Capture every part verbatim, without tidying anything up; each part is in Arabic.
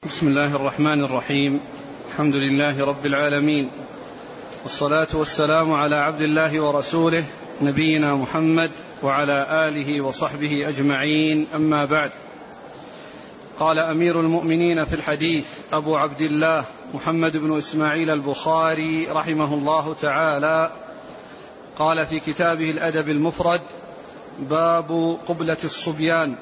بسم الله الرحمن الرحيم. الحمد لله رب العالمين، والصلاة والسلام على عبد الله ورسوله نبينا محمد وعلى آله وصحبه أجمعين، أما بعد. قال أمير المؤمنين في الحديث أبو عبد الله محمد بن إسماعيل البخاري رحمه الله تعالى، قال في كتابه الأدب المفرد: باب قبلة الصبيان.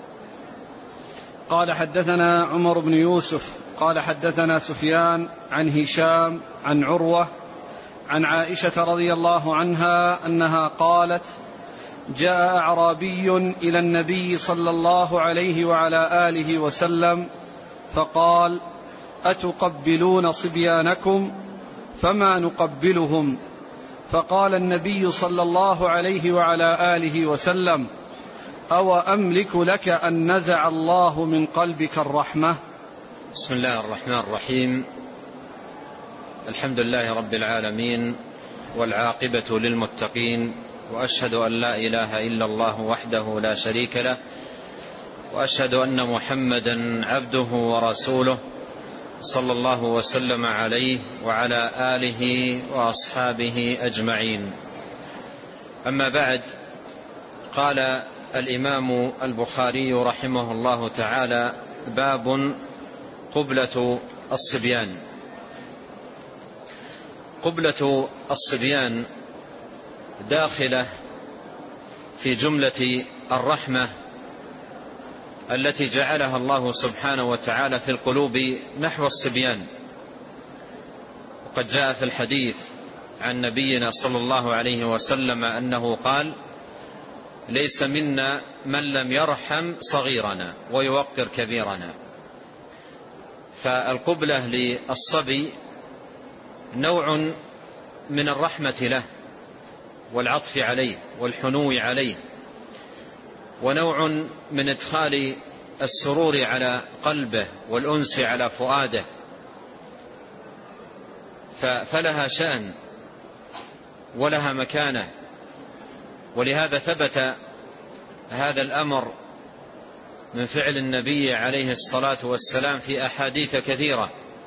قال حدثنا عمر بن يوسف قال حدثنا سفيان عن هشام عن عروة عن عائشة رضي الله عنها أنها قالت: جاء أعرابي إلى النبي صلى الله عليه وعلى آله وسلم فقال: أتقبلون صبيانكم؟ فما نقبلهم. فقال النبي صلى الله عليه وعلى آله وسلم: أو أملك لك أن نزع الله من قلبك الرحمة؟ بسم الله الرحمن الرحيم. الحمد لله رب العالمين، والعاقبة للمتقين، وأشهد أن لا إله إلا الله وحده لا شريك له، وأشهد أن محمدا عبده ورسوله صلى الله وسلم عليه وعلى آله وأصحابه أجمعين. أما بعد، قال الإمام البخاري رحمه الله تعالى: باب قبلة الصبيان. قبلة الصبيان داخلة في جملة الرحمة التي جعلها الله سبحانه وتعالى في القلوب نحو الصبيان. وقد جاء في الحديث عن نبينا صلى الله عليه وسلم أنه قال: ليس منا من لم يرحم صغيرنا ويوقر كبيرنا. فالقبلة للصبي نوع من الرحمة له والعطف عليه والحنو عليه، ونوع من إدخال السرور على قلبه والأنس على فؤاده، فلها شأن ولها مكانة. ولهذا ثبت هذا الأمر من فعل النبي عليه الصلاة والسلام في أحاديث كثيرة.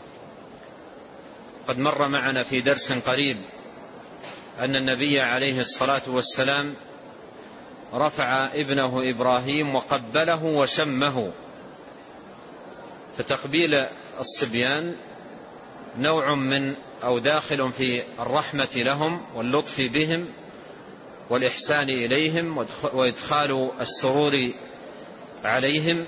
قد مر معنا في درس قريب أن النبي عليه الصلاة والسلام رفع ابنه إبراهيم وقبله وشمه. فتقبيل الصبيان نوع من أو داخل في الرحمة لهم واللطف بهم والإحسان إليهم وإدخال السرور عليهم.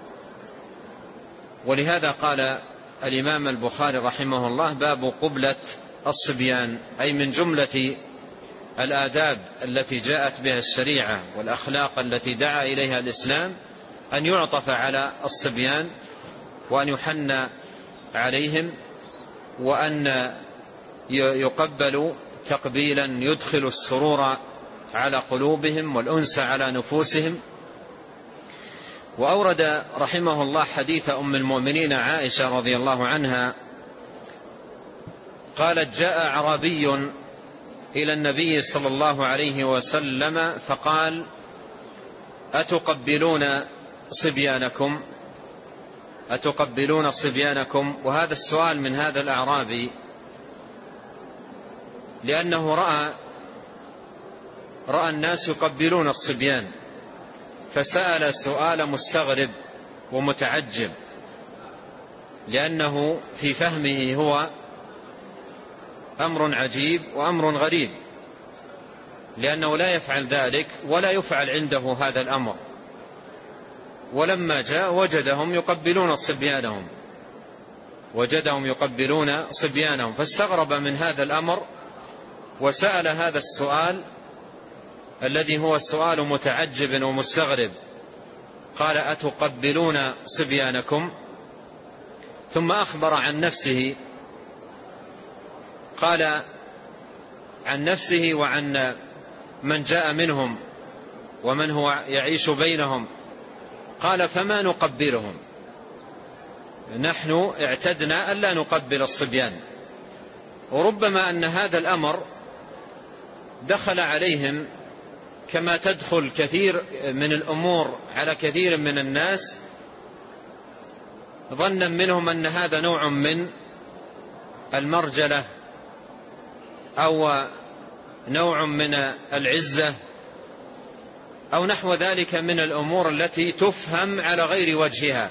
ولهذا قال الإمام البخاري رحمه الله: باب قبلة الصبيان، أي من جملة الآداب التي جاءت بها الشريعة والأخلاق التي دعا إليها الإسلام أن يعطف على الصبيان وأن يحن عليهم، وأن يقبلوا تقبيلا يدخل السرور على قلوبهم والأنس على نفوسهم. وأورد رحمه الله حديث أم المؤمنين عائشة رضي الله عنها قالت: جاء أعرابي إلى النبي صلى الله عليه وسلم فقال: أتقبلون صبيانكم؟ أتقبلون صبيانكم؟ وهذا السؤال من هذا الأعرابي لأنه رأى رأى الناس يقبلون الصبيان، فسأل سؤال مستغرب ومتعجب، لأنه في فهمه هو أمر عجيب وأمر غريب، لأنه لا يفعل ذلك ولا يفعل عنده هذا الأمر. ولما جاء وجدهم يقبلون صبيانهم وجدهم يقبلون صبيانهم فاستغرب من هذا الأمر وسأل هذا السؤال الذي هو السؤال متعجب ومستغرب. قال: أتقبلون صبيانكم؟ ثم أخبر عن نفسه، قال عن نفسه وعن من جاء منهم ومن هو يعيش بينهم. قال: فما نقبلهم؟ نحن اعتدنا ألا نقبل الصبيان. وربما أن هذا الأمر دخل عليهم كما تدخل كثير من الأمور على كثير من الناس ظنا منهم أن هذا نوع من المرجلة أو نوع من العزة أو نحو ذلك من الأمور التي تفهم على غير وجهها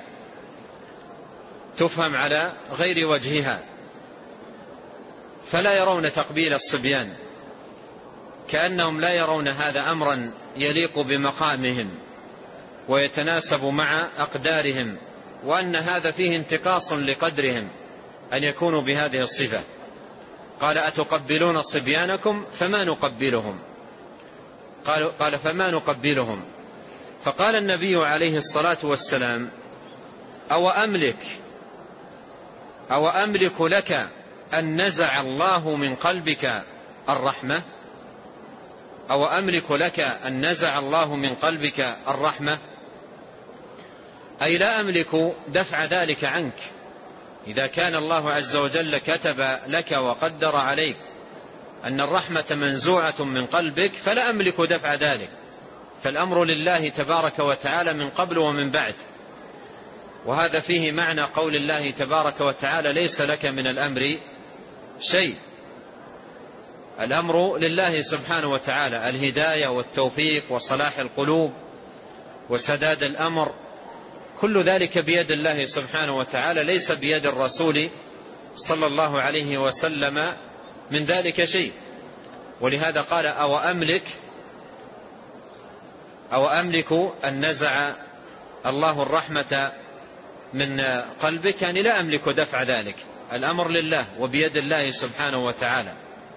تفهم على غير وجهها فلا يرون تقبيل الصبيان، كأنهم لا يرون هذا أمرا يليق بمقامهم ويتناسب مع أقدارهم، وأن هذا فيه انتقاص لقدرهم أن يكونوا بهذه الصفة. قال أتقبلون صبيانكم فما نقبلهم، قال, قال فما نقبلهم. فقال النبي عليه الصلاة والسلام أو أملك أو أملك لك أن نزع الله من قلبك الرحمة أو أملك لك أن نزع الله من قلبك الرحمة، أي لا أملك دفع ذلك عنك. إذا كان الله عز وجل كتب لك وقدر عليك أن الرحمة منزوعة من قلبك فلا أملك دفع ذلك، فالأمر لله تبارك وتعالى من قبل ومن بعد. وهذا فيه معنى قول الله تبارك وتعالى ليس لك من الأمر شيء. الأمر لله سبحانه وتعالى، الهداية والتوفيق وصلاح القلوب وسداد الأمر كل ذلك بيد الله سبحانه وتعالى، ليس بيد الرسول صلى الله عليه وسلم من ذلك شيء. ولهذا قال أو أملك أو أملك أن نزع الله الرحمة من قلبك، يعني لا أملك دفع ذلك، الأمر لله وبيد الله سبحانه وتعالى.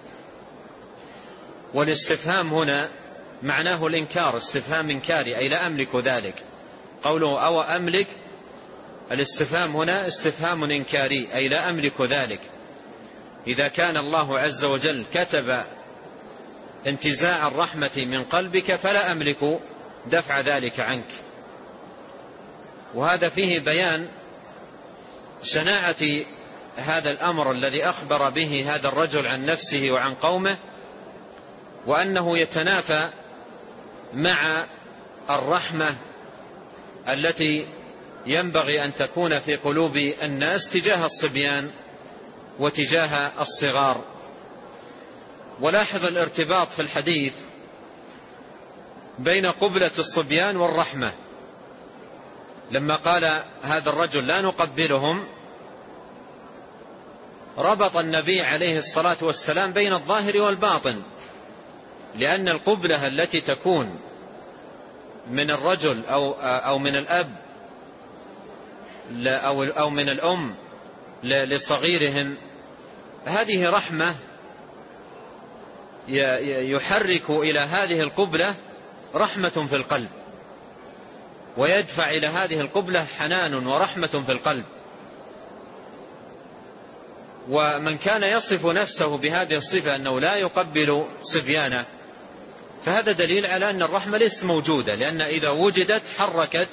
والاستفهام هنا معناه الإنكار، استفهام إنكاري، أي لا أملك ذلك. قوله أو أملك الاستفهام هنا استفهام إنكاري، أي لا أملك ذلك. إذا كان الله عز وجل كتب انتزاع الرحمة من قلبك فلا أملك دفع ذلك عنك. وهذا فيه بيان شناعة هذا الأمر الذي أخبر به هذا الرجل عن نفسه وعن قومه، وأنه يتنافى مع الرحمة التي ينبغي أن تكون في قلوب الناس تجاه الصبيان وتجاه الصغار. ولاحظ الارتباط في الحديث بين قبلة الصبيان والرحمة. لما قال هذا الرجل لا نقبلهم، ربط النبي عليه الصلاة والسلام بين الظاهر والباطن، لأن القبلة التي تكون من الرجل أو, أو من الأب أو, أو من الأم لصغيرهم، هذه رحمة يحرك إلى هذه القبلة رحمة في القلب، ويدفع إلى هذه القبلة حنان ورحمة في القلب. ومن كان يصف نفسه بهذه الصفة أنه لا يقبل صبيانه، فهذا دليل على أن الرحمة ليست موجودة، لأن إذا وجدت حركت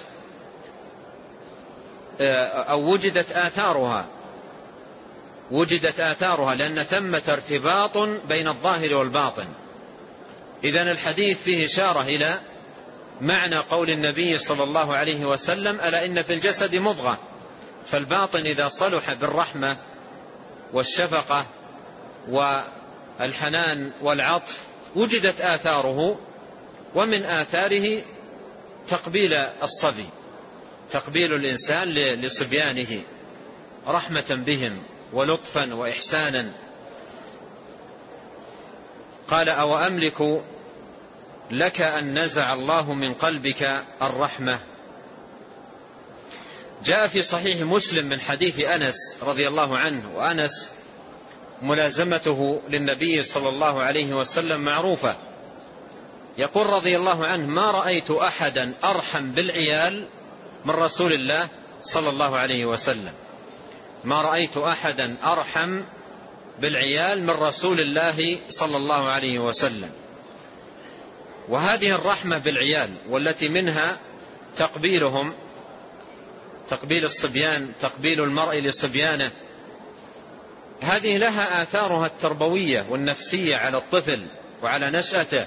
أو وجدت آثارها وجدت آثارها لأن ثمة ارتباط بين الظاهر والباطن. إذن الحديث فيه إشارة إلى معنى قول النبي صلى الله عليه وسلم ألا إن في الجسد مضغة، فالباطن إذا صلح بالرحمة والشفقة والحنان والعطف وجدت آثاره، ومن آثاره تقبيل الصبي، تقبيل الإنسان لصبيانه رحمة بهم ولطفا وإحسانا. قال أو أملك لك أن نزع الله من قلبك الرحمة. جاء في صحيح مسلم من حديث أنس رضي الله عنه، وأنس ملازمته للنبي صلى الله عليه وسلم معروفة، يقول رضي الله عنه ما رأيت أحدا أرحم بالعيال من رسول الله صلى الله عليه وسلم، ما رأيت أحدا أرحم بالعيال من رسول الله صلى الله عليه وسلم. وهذه الرحمة بالعيال والتي منها تقبيلهم، تقبيل الصبيان، تقبيل المرء لصبيانه، هذه لها آثارها التربوية والنفسية على الطفل وعلى نشأته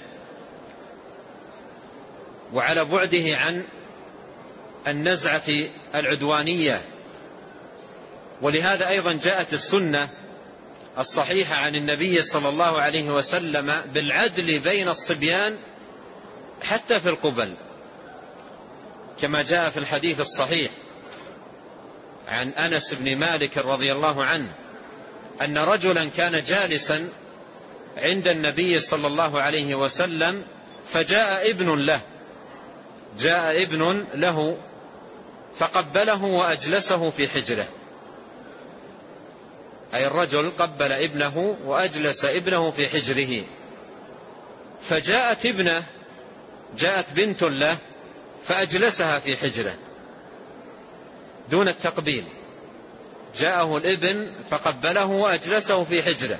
وعلى بعده عن النزعة العدوانية ولهذا أيضا جاءت السنة الصحيحة عن النبي صلى الله عليه وسلم بالعدل بين الصبيان حتى في القبل، كما جاء في الحديث الصحيح عن أنس بن مالك رضي الله عنه أن رجلا كان جالسا عند النبي صلى الله عليه وسلم فجاء ابن له جاء ابن له فقبله وأجلسه في حجره، أي الرجل قبل ابنه وأجلس ابنه في حجره. فجاءت ابنه جاءت بنت له فأجلسها في حجره دون التقبيل، جاءه الابن فقبله وأجلسه في حجره،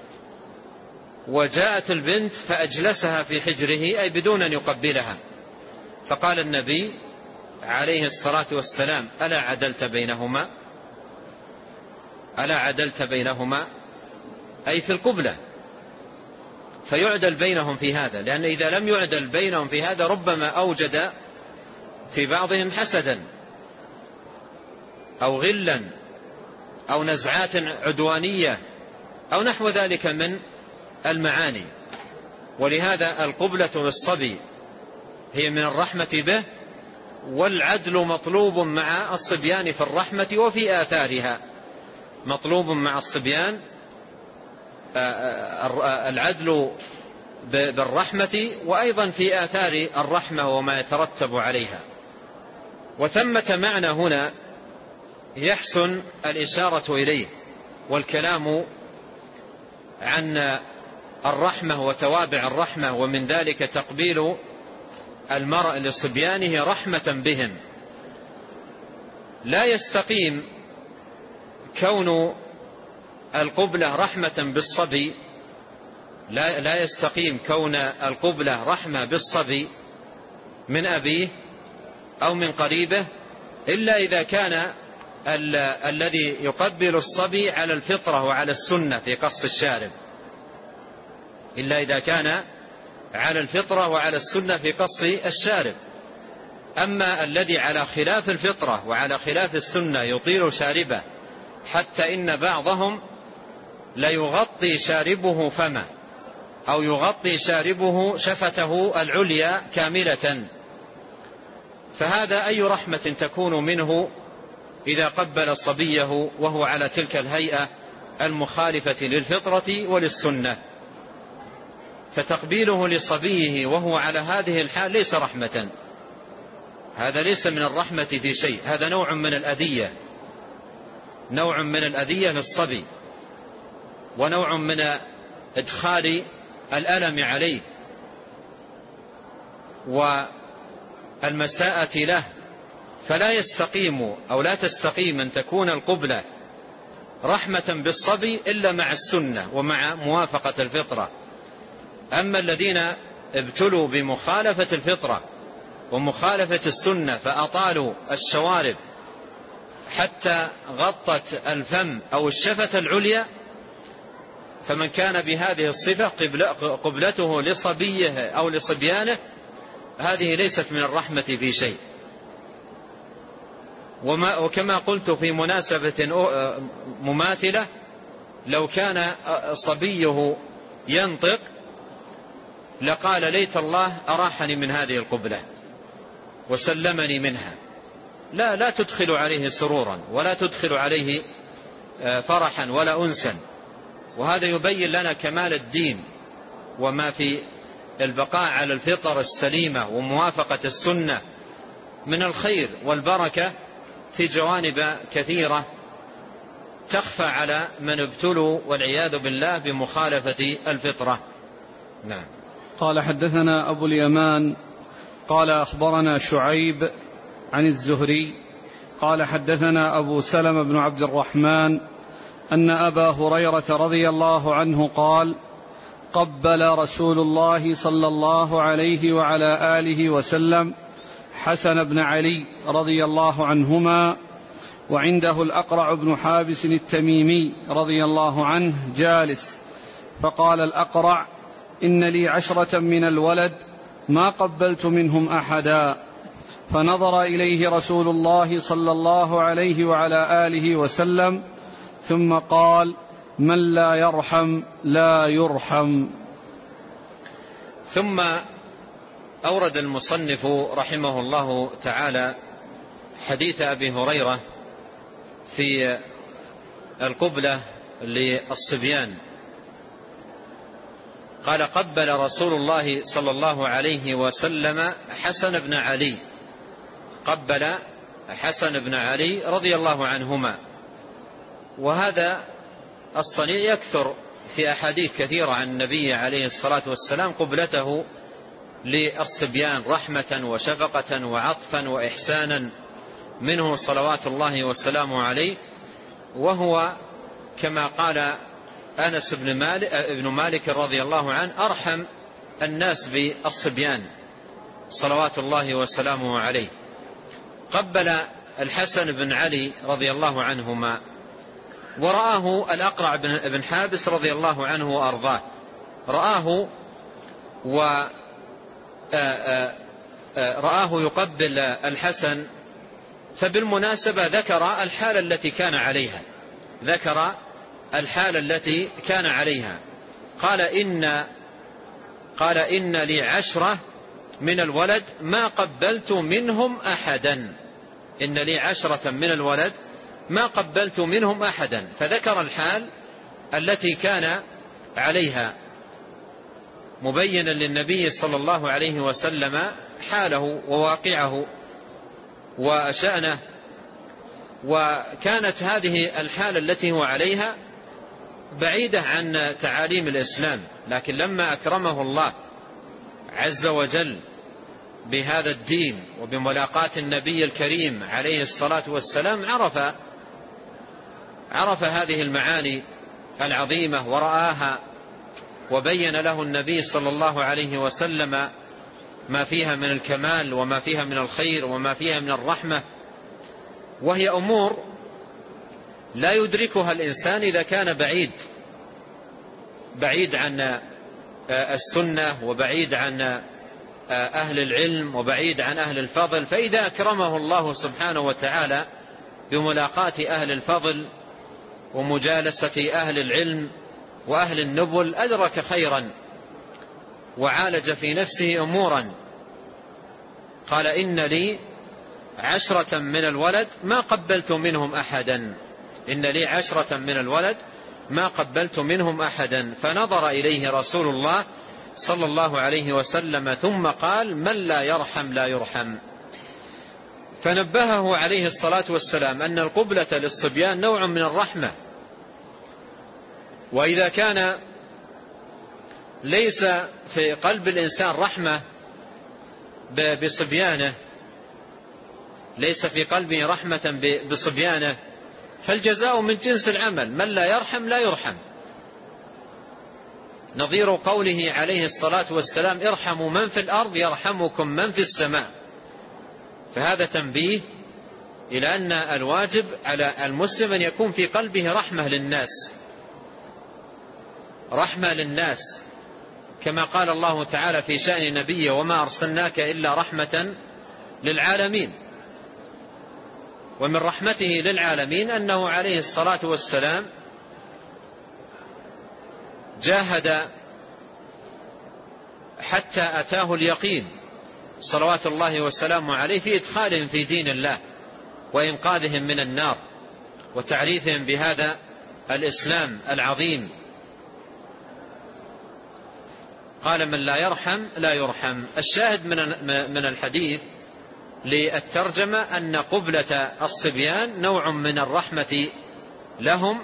وجاءت البنت فأجلسها في حجره أي بدون أن يقبلها. فقال النبي عليه الصلاة والسلام ألا عدلت بينهما ألا عدلت بينهما أي في القبلة، فيعدل بينهم في هذا، لأن إذا لم يعدل بينهم في هذا ربما أوجد في بعضهم حسدا أو غلا أو نزعات عدوانية أو نحو ذلك من المعاني. ولهذا القبلة للصبي هي من الرحمة به، والعدل مطلوب مع الصبيان في الرحمة وفي آثارها، مطلوب مع الصبيان العدل بالرحمة وأيضا في آثار الرحمة وما يترتب عليها. وثمة معنى هنا يحسن الإشارة إليه والكلام عن الرحمة وتوابع الرحمة، ومن ذلك تقبيل المرء لصبيانه رحمة بهم. لا يستقيم كون القبلة رحمة بالصبي لا, لا يستقيم كون القبلة رحمة بالصبي من أبيه أو من قريبه إلا إذا كان ال الذي يقبل الصبي على الفطرة وعلى السنة في قص الشارب، إلا إذا كان على الفطرة وعلى السنة في قص الشارب. أما الذي على خلاف الفطرة وعلى خلاف السنة يطيل شاربه حتى إن بعضهم ليغطي شاربه فمه أو يغطي شاربه شفته العليا كاملة، فهذا أي رحمة تكون منه إذا قبل صبيه وهو على تلك الهيئة المخالفة للفطرة وللسنة. فتقبيله لصبيه وهو على هذه الحال ليس رحمة، هذا ليس من الرحمة في شيء، هذا نوع من الأذية، نوع من الأذية للصبي ونوع من إدخال الألم عليه والمساءة له. فلا يستقيم أو لا تستقيم أن تكون القبلة رحمة بالصبي إلا مع السنة ومع موافقة الفطرة. أما الذين ابتلوا بمخالفة الفطرة ومخالفة السنة فأطالوا الشوارب حتى غطت الفم أو الشفة العليا، فمن كان بهذه الصفة قبلته لصبيه أو لصبيانه هذه ليست من الرحمة في شيء. وما وكما قلت في مناسبة مماثلة، لو كان صبيه ينطق لقال ليت الله أراحني من هذه القبلة وسلمني منها، لا لا تدخل عليه سرورا ولا تدخل عليه فرحا ولا أنسا. وهذا يبين لنا كمال الدين وما في البقاء على الفطر السليمة وموافقة السنة من الخير والبركة في جوانب كثيرة تخفى على من ابتلوا والعياذ بالله بمخالفة الفطرة. نعم. قال حدثنا أبو اليمان قال أخبرنا شعيب عن الزهري قال حدثنا أبو سلمة بن عبد الرحمن أن أبا هريرة رضي الله عنه قال قبل رسول الله صلى الله عليه وعلى آله وسلم حسن بن علي رضي الله عنهما وعنده الأقرع بن حابس التميمي رضي الله عنه جالس، فقال الأقرع إن لي عشرة من الولد ما قبلت منهم أحدا، فنظر إليه رسول الله صلى الله عليه وعلى آله وسلم ثم قال: من لا يرحم لا يرحم. ثم أورد المصنف رحمه الله تعالى حديث أبي هريرة في القبلة للصبيان قال: قبل رسول الله صلى الله عليه وسلم حسن بن علي، قبل حسن بن علي رضي الله عنهما. وهذا الصنيع يكثر في أحاديث كثيرة عن النبي عليه الصلاة والسلام، قبلته للصبيان رحمة وشفقة وعطفا وإحسانا منه صلوات الله وسلامه عليه. وهو كما قال أنس بن مالك, ابن مالك رضي الله عنه: أرحم الناس بالصبيان صلوات الله وسلامه عليه. قبل الحسن بن علي رضي الله عنهما، ورآه الأقرع بن حابس رضي الله عنه وأرضاه، رآه ورآه يقبل الحسن، فبالمناسبة ذكر الحالة التي كان عليها، ذكر الحالة التي كان عليها قال: إن قال إن لي عشرة من الولد ما قبلت منهم أحدا، إن لي عشرة من الولد ما قبلت منهم أحدا. فذكر الحال التي كان عليها مبينا للنبي صلى الله عليه وسلم حاله وواقعه وشأنه. وكانت هذه الحالة التي هو عليها بعيدة عن تعاليم الإسلام، لكن لما أكرمه الله عز وجل بهذا الدين وبملاقاة النبي الكريم عليه الصلاة والسلام عرف عرف هذه المعاني العظيمة ورآها، وبين له النبي صلى الله عليه وسلم ما فيها من الكمال وما فيها من الخير وما فيها من الرحمة. وهي أمور لا يدركها الإنسان إذا كان بعيد بعيد عن السنة وبعيد عن أهل العلم وبعيد عن أهل الفضل. فإذا أكرمه الله سبحانه وتعالى بملاقاة أهل الفضل ومجالسة أهل العلم وأهل النبل أدرك خيرا وعالج في نفسه أمورا. قال: إن لي عشرة من الولد ما قبلت منهم أحدا، إن لي عشرة من الولد ما قبلت منهم أحدا. فنظر إليه رسول الله صلى الله عليه وسلم ثم قال: من لا يرحم لا يرحم. فنبهه عليه الصلاة والسلام أن القبلة للصبيان نوع من الرحمة، وإذا كان ليس في قلب الإنسان رحمة بصبيانه، ليس في قلبه رحمة بصبيانه، فالجزاء من جنس العمل، من لا يرحم لا يرحم. نظير قوله عليه الصلاة والسلام: ارحموا من في الأرض يرحمكم من في السماء. فهذا تنبيه إلى أن الواجب على المسلم أن يكون في قلبه رحمة للناس، رحمة للناس، كما قال الله تعالى في شأن نبيه: وما أرسلناك إلا رحمة للعالمين. ومن رحمته للعالمين أنه عليه الصلاة والسلام جاهد حتى أتاه اليقين صلوات الله وسلامه عليه في إدخالهم في دين الله وإنقاذهم من النار وتعريفهم بهذا الإسلام العظيم. قال: من لا يرحم لا يرحم. الشاهد من الحديث للترجمة أن قبلة الصبيان نوع من الرحمة لهم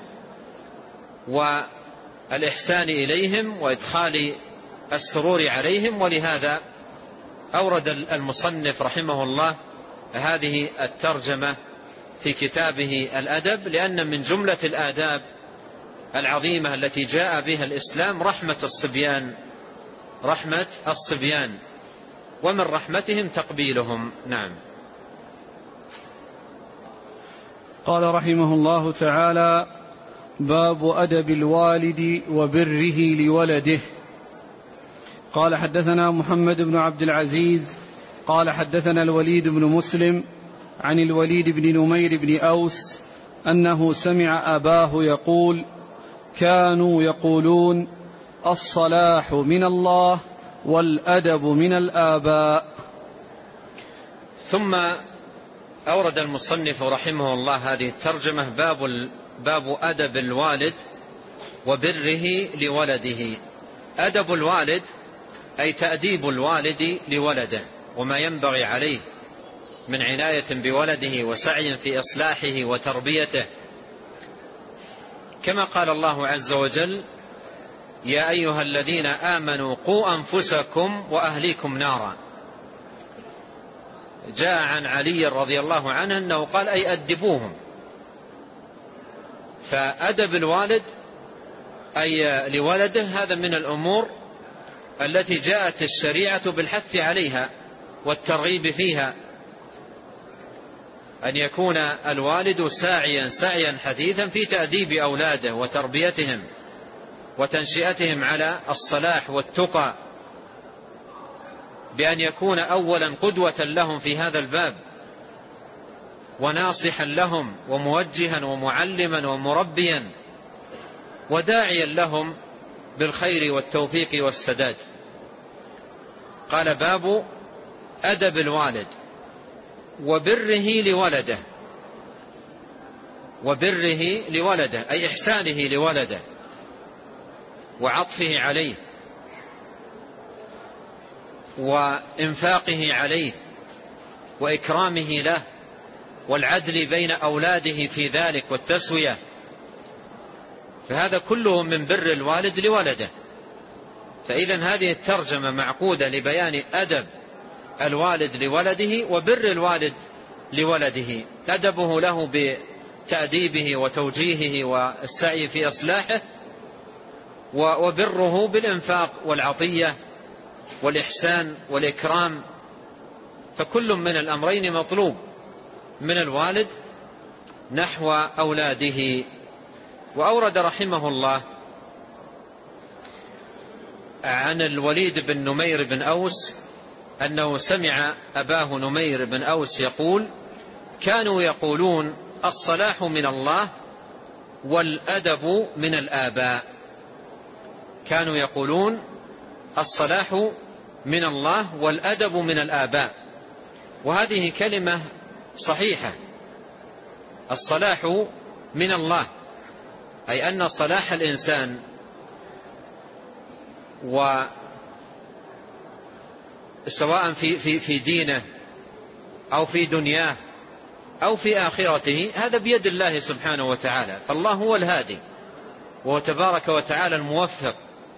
والإحسان إليهم وإدخال السرور عليهم. ولهذا أورد المصنف رحمه الله هذه الترجمة في كتابه الأدب، لأن من جملة الآداب العظيمة التي جاء بها الإسلام رحمة الصبيان، رحمة الصبيان، ومن رحمتهم تقبيلهم. نعم. قال رحمه الله تعالى: باب أدب الوالد وبره لولده. قال: حدثنا محمد بن عبد العزيز قال حدثنا الوليد بن مسلم عن الوليد بن نمير بن أوس أنه سمع أباه يقول كانوا يقولون الصلاح من الله والأدب من الآباء. ثم أورد المصنف رحمه الله هذه الترجمة باب, باب أدب الوالد وبره لولده. أدب الوالد أي تأديب الوالد لولده وما ينبغي عليه من عناية بولده وسعي في إصلاحه وتربيته، كما قال الله عز وجل يا أيها الذين آمنوا قوا أنفسكم وأهليكم نارا. جاء عن علي رضي الله عنه أنه قال أي أدبوهم. فأدب الوالد أي لولده هذا من الأمور التي جاءت الشريعة بالحث عليها والترغيب فيها، أن يكون الوالد ساعيا سعيا حثيثا في تأديب أولاده وتربيتهم وتنشئتهم على الصلاح والتقى، بأن يكون أولا قدوة لهم في هذا الباب وناصحا لهم وموجها ومعلما ومربيا وداعيا لهم بالخير والتوفيق والسداد. قال باب أدب الوالد وبره لولده. وبره لولده أي إحسانه لولده وعطفه عليه وإنفاقه عليه وإكرامه له والعدل بين أولاده في ذلك والتسوية، فهذا كله من بر الوالد لولده. فإذا هذه الترجمة معقودة لبيان أدب الوالد لولده وبر الوالد لولده، أدبه له بتأديبه وتوجيهه والسعي في إصلاحه، وبره بالإنفاق والعطية والإحسان والإكرام. فكل من الأمرين مطلوب من الوالد نحو أولاده. وأورد رحمه الله عن الوليد بن نمير بن أوس أنه سمع أباه نمير بن أوس يقول كانوا يقولون الصلاح من الله والأدب من الآباء. كانوا يقولون الصلاح من الله والأدب من الآباء، وهذه كلمة صحيحة. الصلاح من الله أي أن صلاح الإنسان وسواء في, في, في دينه أو في دنياه أو في آخرته هذا بيد الله سبحانه وتعالى، فالله هو الهادي وهو تبارك وتعالى الموفق.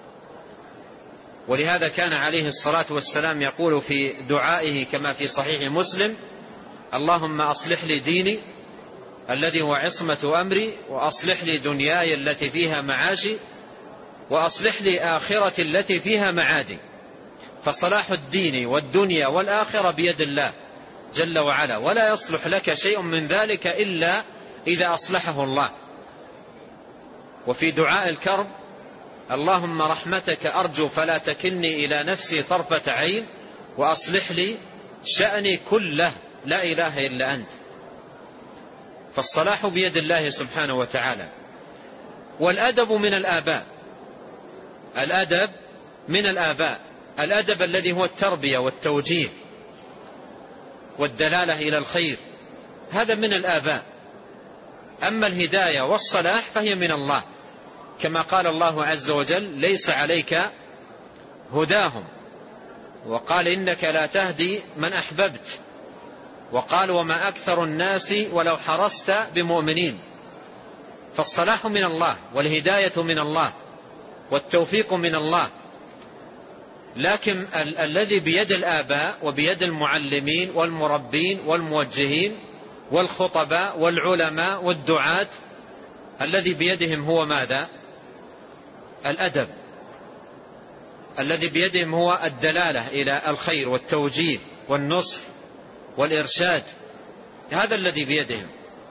ولهذا كان عليه الصلاة والسلام يقول في دعائه كما في صحيح مسلم اللهم أصلح لي ديني الذي هو عصمة أمري وأصلح لي دنياي التي فيها معاشي وأصلح لي آخرتي التي فيها معادي. فصلاح الدين والدنيا والآخرة بيد الله جل وعلا، ولا يصلح لك شيء من ذلك إلا إذا أصلحه الله. وفي دعاء الكرب اللهم رحمتك أرجو فلا تكلني إلى نفسي طرفة عين وأصلح لي شأني كله لا إله إلا أنت. فالصلاح بيد الله سبحانه وتعالى. والأدب من الآباء، الأدب من الآباء، الأدب الذي هو التربية والتوجيه والدلالة إلى الخير هذا من الآباء. أما الهداية والصلاح فهي من الله، كما قال الله عز وجل ليس عليك هداهم، وقال إنك لا تهدي من أحببت، وقال وما أكثر الناس ولو حرصت بمؤمنين. فالصلاح من الله والهداية من الله والتوفيق من الله. لكن ال- الذي بيد الآباء وبيد المعلمين والمربين والموجهين والخطباء والعلماء والدعاة الذي بيدهم هو ماذا؟ الأدب. الذي بيدهم هو الدلالة إلى الخير والتوجيه والنصح والإرشاد، هذا الذي بيدهم.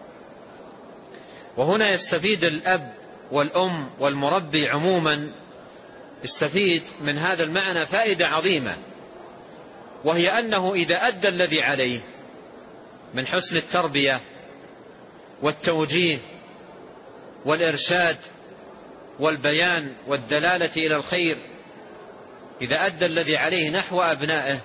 وهنا يستفيد الأب والأم والمربي عموما، يستفيد من هذا المعنى فائدة عظيمة، وهي أنه إذا أدى الذي عليه من حسن التربية والتوجيه والإرشاد والبيان والدلالة إلى الخير، إذا أدى الذي عليه نحو أبنائه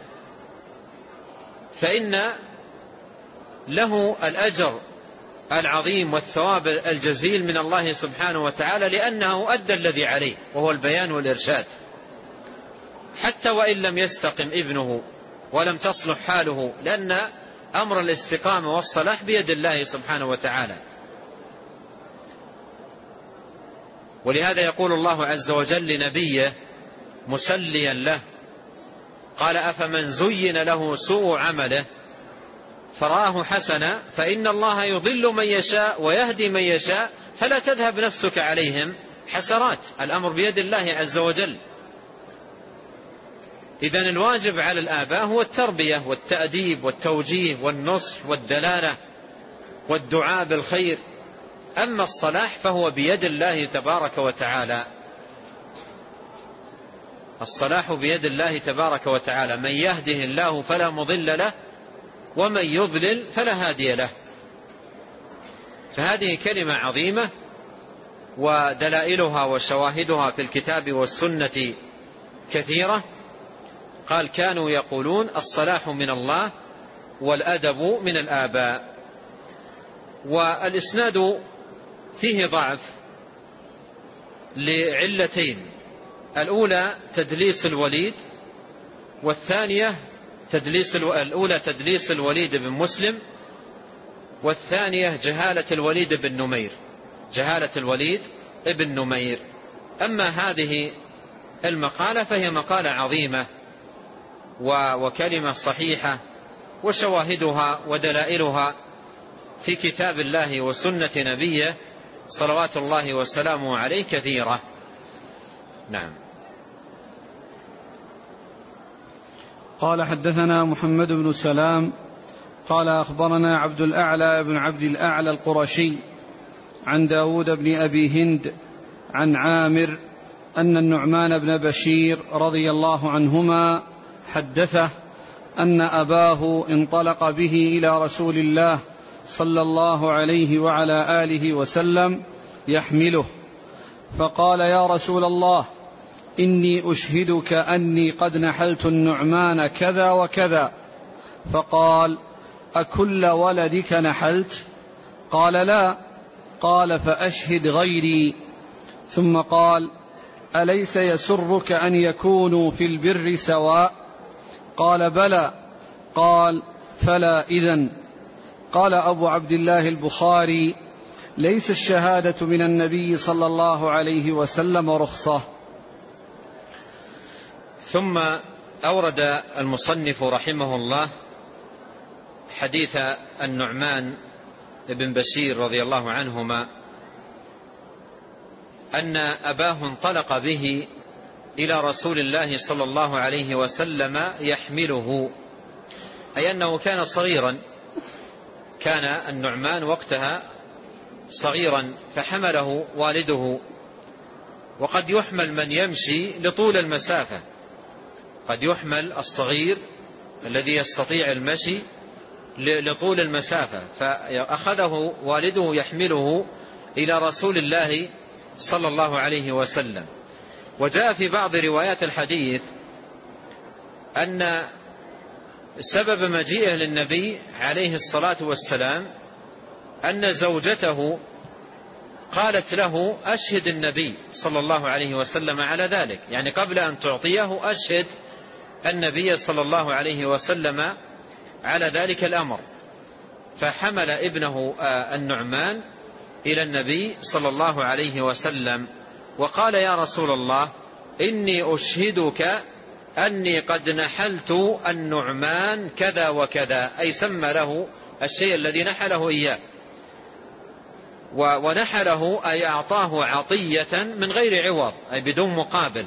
فإن له الأجر العظيم والثواب الجزيل من الله سبحانه وتعالى، لأنه أدى الذي عليه وهو البيان والإرشاد، حتى وإن لم يستقم ابنه ولم تصلح حاله، لأن أمر الاستقامة والصلاح بيد الله سبحانه وتعالى. ولهذا يقول الله عز وجل لنبيه مسليا له قال أفمن زين له سوء عمله فرآه حسنا فإن الله يضل من يشاء ويهدي من يشاء فلا تذهب نفسك عليهم حسرات. الأمر بيد الله عز وجل. إذن الواجب على الآباء هو التربية والتأديب والتوجيه والنصح والدلالة والدعاء بالخير. أما الصلاح فهو بيد الله تبارك وتعالى. الصلاح بيد الله تبارك وتعالى، من يهده الله فلا مضل له ومن يضلل فلا هادي له. فهذه كلمة عظيمة ودلائلها وشواهدها في الكتاب والسنة كثيرة. قال كانوا يقولون الصلاح من الله والأدب من الآباء. والإسناد فيه ضعف لعلتين: الأولى تدليس الوليد، والثانية تدليس الأولى تدليس الوليد بن مسلم، والثانية جهالة الوليد بن نمير جهالة الوليد بن نمير. أما هذه المقالة فهي مقالة عظيمة وكلمة صحيحة، وشواهدها ودلائلها في كتاب الله وسنة نبيه صلوات الله وسلامه عليه كثيرة. نعم. قال حدثنا محمد بن سلام قال أخبرنا عبد الأعلى بن عبد الأعلى القرشي عن داود بن أبي هند عن عامر أن النعمان بن بشير رضي الله عنهما حدثه أن أباه انطلق به إلى رسول الله صلى الله عليه وعلى آله وسلم يحمله، فقال يا رسول الله إني أشهدك أني قد نحلت النعمان كذا وكذا. فقال أكل ولدك نحلت؟ قال لا. قال فأشهد غيري. ثم قال أليس يسرك أن يكونوا في البر سواء؟ قال بلى. قال فلا إذن. قال أبو عبد الله البخاري ليس الشهادة من النبي صلى الله عليه وسلم رخصة. ثم أورد المصنف رحمه الله حديث النعمان بن بشير رضي الله عنهما أن أباه انطلق به إلى رسول الله صلى الله عليه وسلم يحمله، أي أنه كان صغيرا، كان النعمان وقتها صغيرا فحمله والده. وقد يحمل من يمشي لطول المسافة، قد يحمل الصغير الذي يستطيع المشي لطول المسافة، فأخذه والده يحمله إلى رسول الله صلى الله عليه وسلم. وجاء في بعض روايات الحديث أن سبب مجيئه للنبي عليه الصلاة والسلام أن زوجته قالت له أشهد النبي صلى الله عليه وسلم على ذلك، يعني قبل أن تعطيه أشهد النبي صلى الله عليه وسلم على ذلك الأمر. فحمل ابنه النعمان إلى النبي صلى الله عليه وسلم وقال يا رسول الله إني أشهدك أني قد نحلت النعمان كذا وكذا، أي سمى له الشيء الذي نحله إياه، ونحله أي أعطاه عطية من غير عوض، أي بدون مقابل.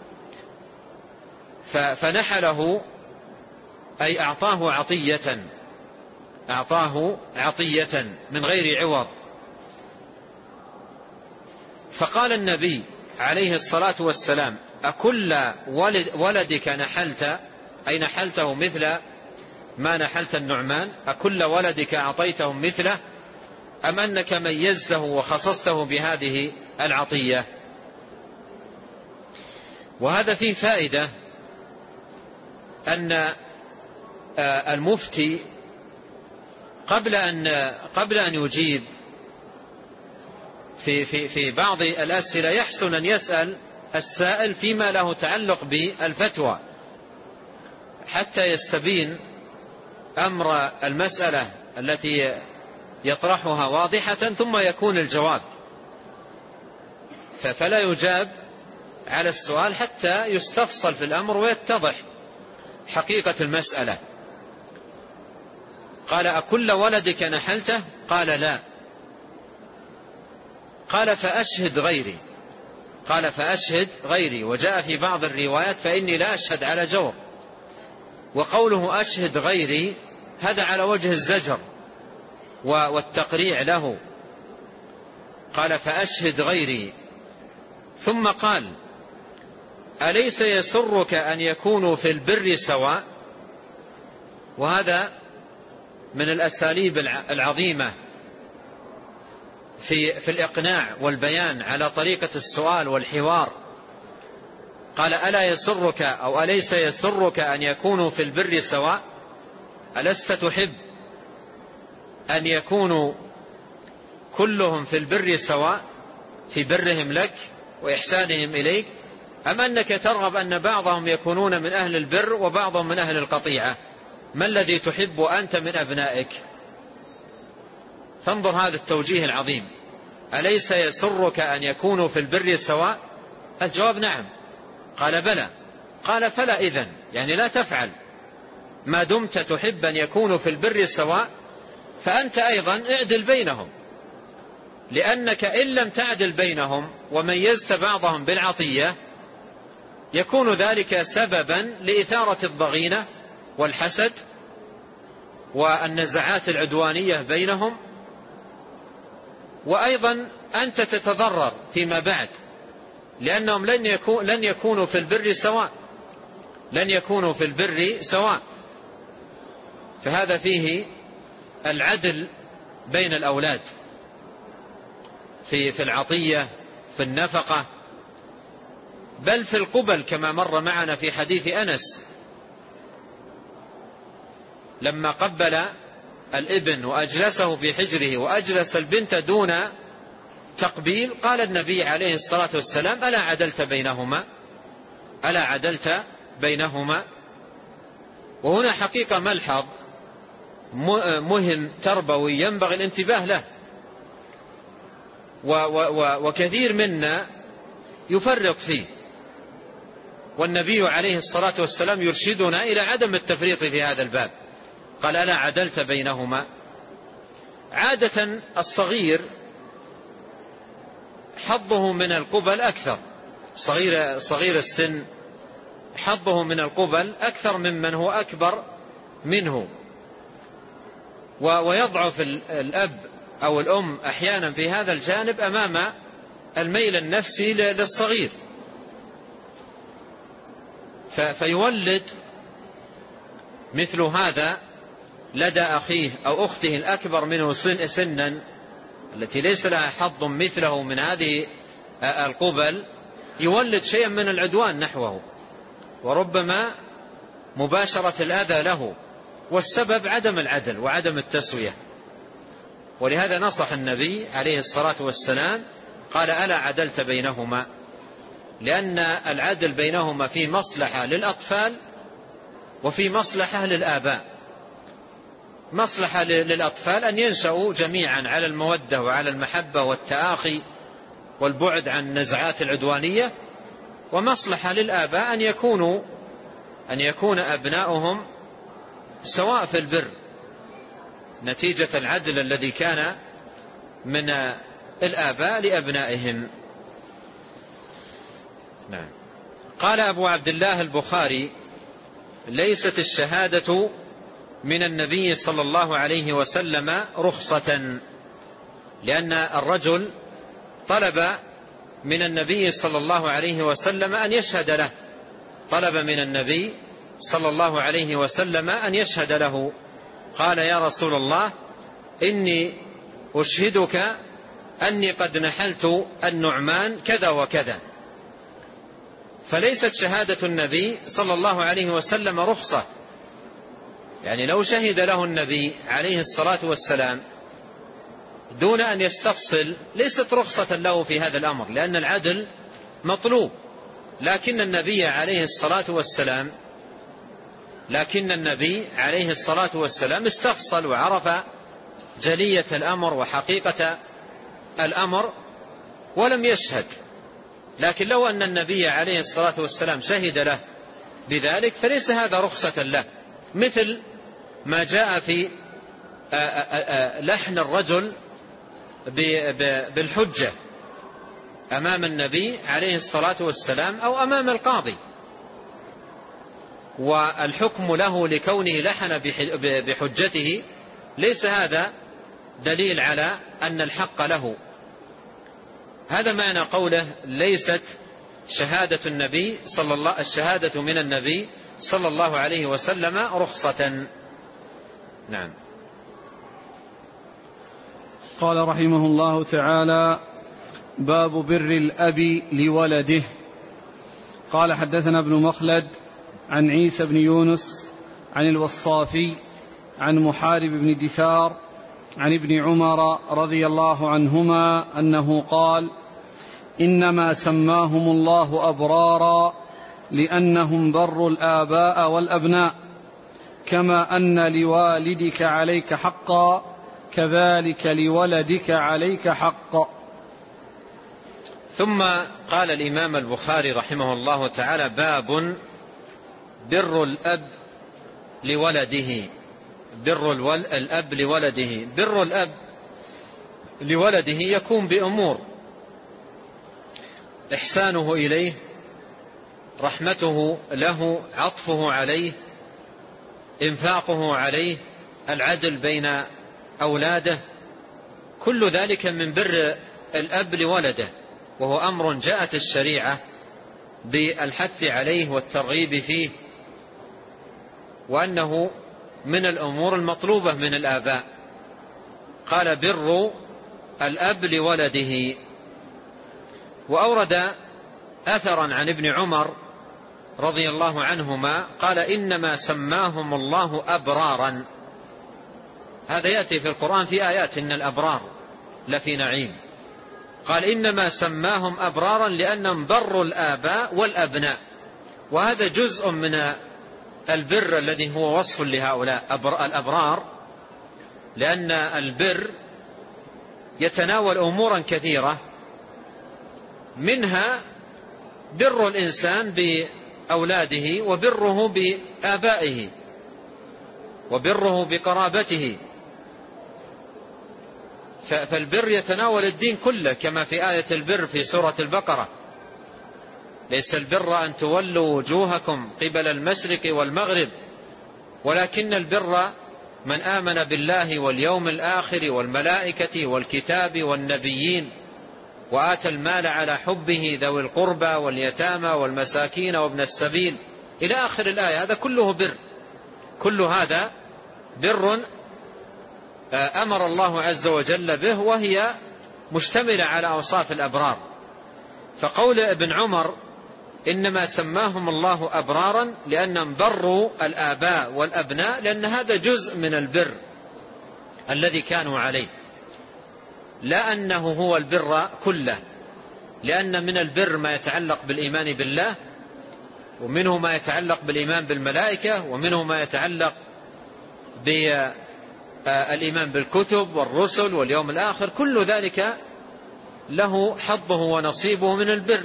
فنحله أي أعطاه عطية، أعطاه عطية من غير عوض. فقال النبي عليه الصلاة والسلام أكل ولد ولدك نحلت؟ أي نحلته مثل ما نحلت النعمان؟ أكل ولدك أعطيتهم مثله أم أنك ميزته وخصصته بهذه العطية؟ وهذا فيه فائدة أن المفتي قبل أن قبل أن يجيب في في في بعض الأسئلة يحسن أن يسأل السائل فيما له تعلق بالفتوى حتى يستبين أمر المسألة التي يطرحها واضحة، ثم يكون الجواب، فلا يجاب على السؤال حتى يستفصل في الأمر ويتضح حقيقة المسألة. قال: أكل ولدك نحلته؟ قال: لا. قال: فأشهد غيري. قال: فأشهد غيري. وجاء في بعض الروايات: فإني لا أشهد على جور. وقوله أشهد غيري هذا على وجه الزجر والتقريع له. قال: فأشهد غيري. ثم قال: أليس يسرك أن يكونوا في البر سواء؟ وهذا من الأساليب العظيمة في في الإقناع والبيان على طريقة السؤال والحوار. قال: ألا يسرك أو أليس يسرك أن يكونوا في البر سواء؟ ألست تحب أن يكونوا كلهم في البر سواء في برهم لك وإحسانهم إليك، أم أنك ترغب أن بعضهم يكونون من أهل البر وبعضهم من أهل القطيعة؟ ما الذي تحب أنت من أبنائك؟ فانظر هذا التوجيه العظيم. أليس يسرك أن يكونوا في البر سواء؟ الجواب: نعم. قال: بلى. قال: فلا إذن، يعني لا تفعل ما دمت تحب أن يكونوا في البر سواء، فأنت أيضا اعدل بينهم، لأنك إن لم تعدل بينهم وميزت بعضهم بالعطية يكون ذلك سببا لإثارة الضغينة والحسد والنزعات العدوانية بينهم، وأيضا أنت تتضرر فيما بعد، لأنهم لن يكون لن يكونوا في البر سواء لن يكونوا في البر سواء. فهذا فيه العدل بين الأولاد في في العطية، في النفقة، بل في القبل، كما مر معنا في حديث أنس لما قبل الابن وأجلسه في حجره وأجلس البنت دون تقبيل، قال النبي عليه الصلاة والسلام: ألا عدلت بينهما ألا عدلت بينهما وهنا حقيقة ملحظ مهم تربوي ينبغي الانتباه له، وكثير منا يفرط فيه، والنبي عليه الصلاة والسلام يرشدنا إلى عدم التفريط في هذا الباب. قال: ألا عدلت بينهما. عادة الصغير حظه من القبل أكثر، صغير, صغير السن حظه من القبل أكثر ممن هو أكبر منه، ويضعف الأب أو الأم أحيانا في هذا الجانب أمام الميل النفسي للصغير، فيولد مثل هذا لدى أخيه أو أخته الأكبر منه سنا التي ليس لها حظ مثله من هذه القبل، يولد شيئا من العدوان نحوه وربما مباشرة الأذى له، والسبب عدم العدل وعدم التسوية. ولهذا نصح النبي عليه الصلاة والسلام قال: ألا عدلت بينهما، لأن العدل بينهما في مصلحة للأطفال وفي مصلحة للآباء. مصلحة للأطفال أن ينشأوا جميعا على المودة وعلى المحبة والتآخي والبعد عن النزعات العدوانية، ومصلحة للآباء أن يكونوا أن يكون أبناؤهم سواء في البر نتيجة العدل الذي كان من الآباء لأبنائهم. نعم. قال أبو عبد الله البخاري: ليست الشهادة من النبي صلى الله عليه وسلم رخصة، لأن الرجل طلب من النبي صلى الله عليه وسلم أن يشهد له، طلب من النبي صلى الله عليه وسلم أن يشهد له. قال: يا رسول الله، إني أشهدك أني قد نحلت النعمان كذا وكذا. فليست شهادة النبي صلى الله عليه وسلم رخصة، يعني لو شهد له النبي عليه الصلاة والسلام دون أن يستفصل ليست رخصة له في هذا الأمر، لأن العدل مطلوب. لكن النبي عليه الصلاة والسلام لكن النبي عليه الصلاة والسلام استفصل وعرف جلية الأمر وحقيقة الأمر ولم يشهد. لكن لو أن النبي عليه الصلاة والسلام شهد له بذلك فليس هذا رخصة له، مثل ما جاء في لحن الرجل بالحجة أمام النبي عليه الصلاة والسلام أو أمام القاضي، والحكم له لكونه لحن بحجته، ليس هذا دليل على أن الحق له. هذا معنى قوله: ليست شهادة النبي صلى الله الشهادة من النبي صلى الله عليه وسلم رخصة. نعم. قال رحمه الله تعالى: باب بر الأب لولده. قال: حدثنا ابن مخلد عن عيسى بن يونس عن الوصافي عن محارب بن دثار عن ابن عمر رضي الله عنهما أنه قال: إنما سماهم الله أبرارا لأنهم بروا الآباء والأبناء، كما أن لوالدك عليك حقا كذلك لولدك عليك حق. ثم قال الإمام البخاري رحمه الله تعالى: باب بر الأب لولده. بر الأب لولده. بر الأب لولده يكون بأمور: إحسانه إليه، رحمته له، عطفه عليه، إنفاقه عليه، العدل بين أولاده، كل ذلك من بر الأب لولده، وهو أمر جاءت الشريعة بالحث عليه والترغيب فيه، وأنه من الأمور المطلوبة من الآباء. قال: بر الأب لولده. وأورد أثرا عن ابن عمر رضي الله عنهما قال: إنما سماهم الله أبرارا. هذا يأتي في القرآن في آيات: إن الأبرار لفي نعيم. قال: إنما سماهم أبرارا لأنهم بروا الآباء والأبناء. وهذا جزء من البر الذي هو وصف لهؤلاء الأبرار، لأن البر يتناول أمورا كثيرة، منها بر الإنسان بأولاده، وبره بآبائه، وبره بقرابته. فالبر يتناول الدين كله، كما في آية البر في سورة البقرة: ليس البر أن تولوا وجوهكم قبل المشرق والمغرب ولكن البر من آمن بالله واليوم الآخر والملائكة والكتاب والنبيين وآتى المال على حبه ذوي القربى واليتامى والمساكين وابن السبيل إلى آخر الآية. هذا كله بر، كل هذا بر أمر الله عز وجل به، وهي مشتملة على أوصاف الأبرار. فقول ابن عمر: إنما سماهم الله أبرارا لأنهم بروا الآباء والأبناء، لأن هذا جزء من البر الذي كانوا عليه، لا أنه هو البر كله، لأن من البر ما يتعلق بالإيمان بالله، ومنه ما يتعلق بالإيمان بالملائكة، ومنه ما يتعلق بالإيمان بالكتب والرسل واليوم الآخر. كل ذلك له حظه ونصيبه من البر.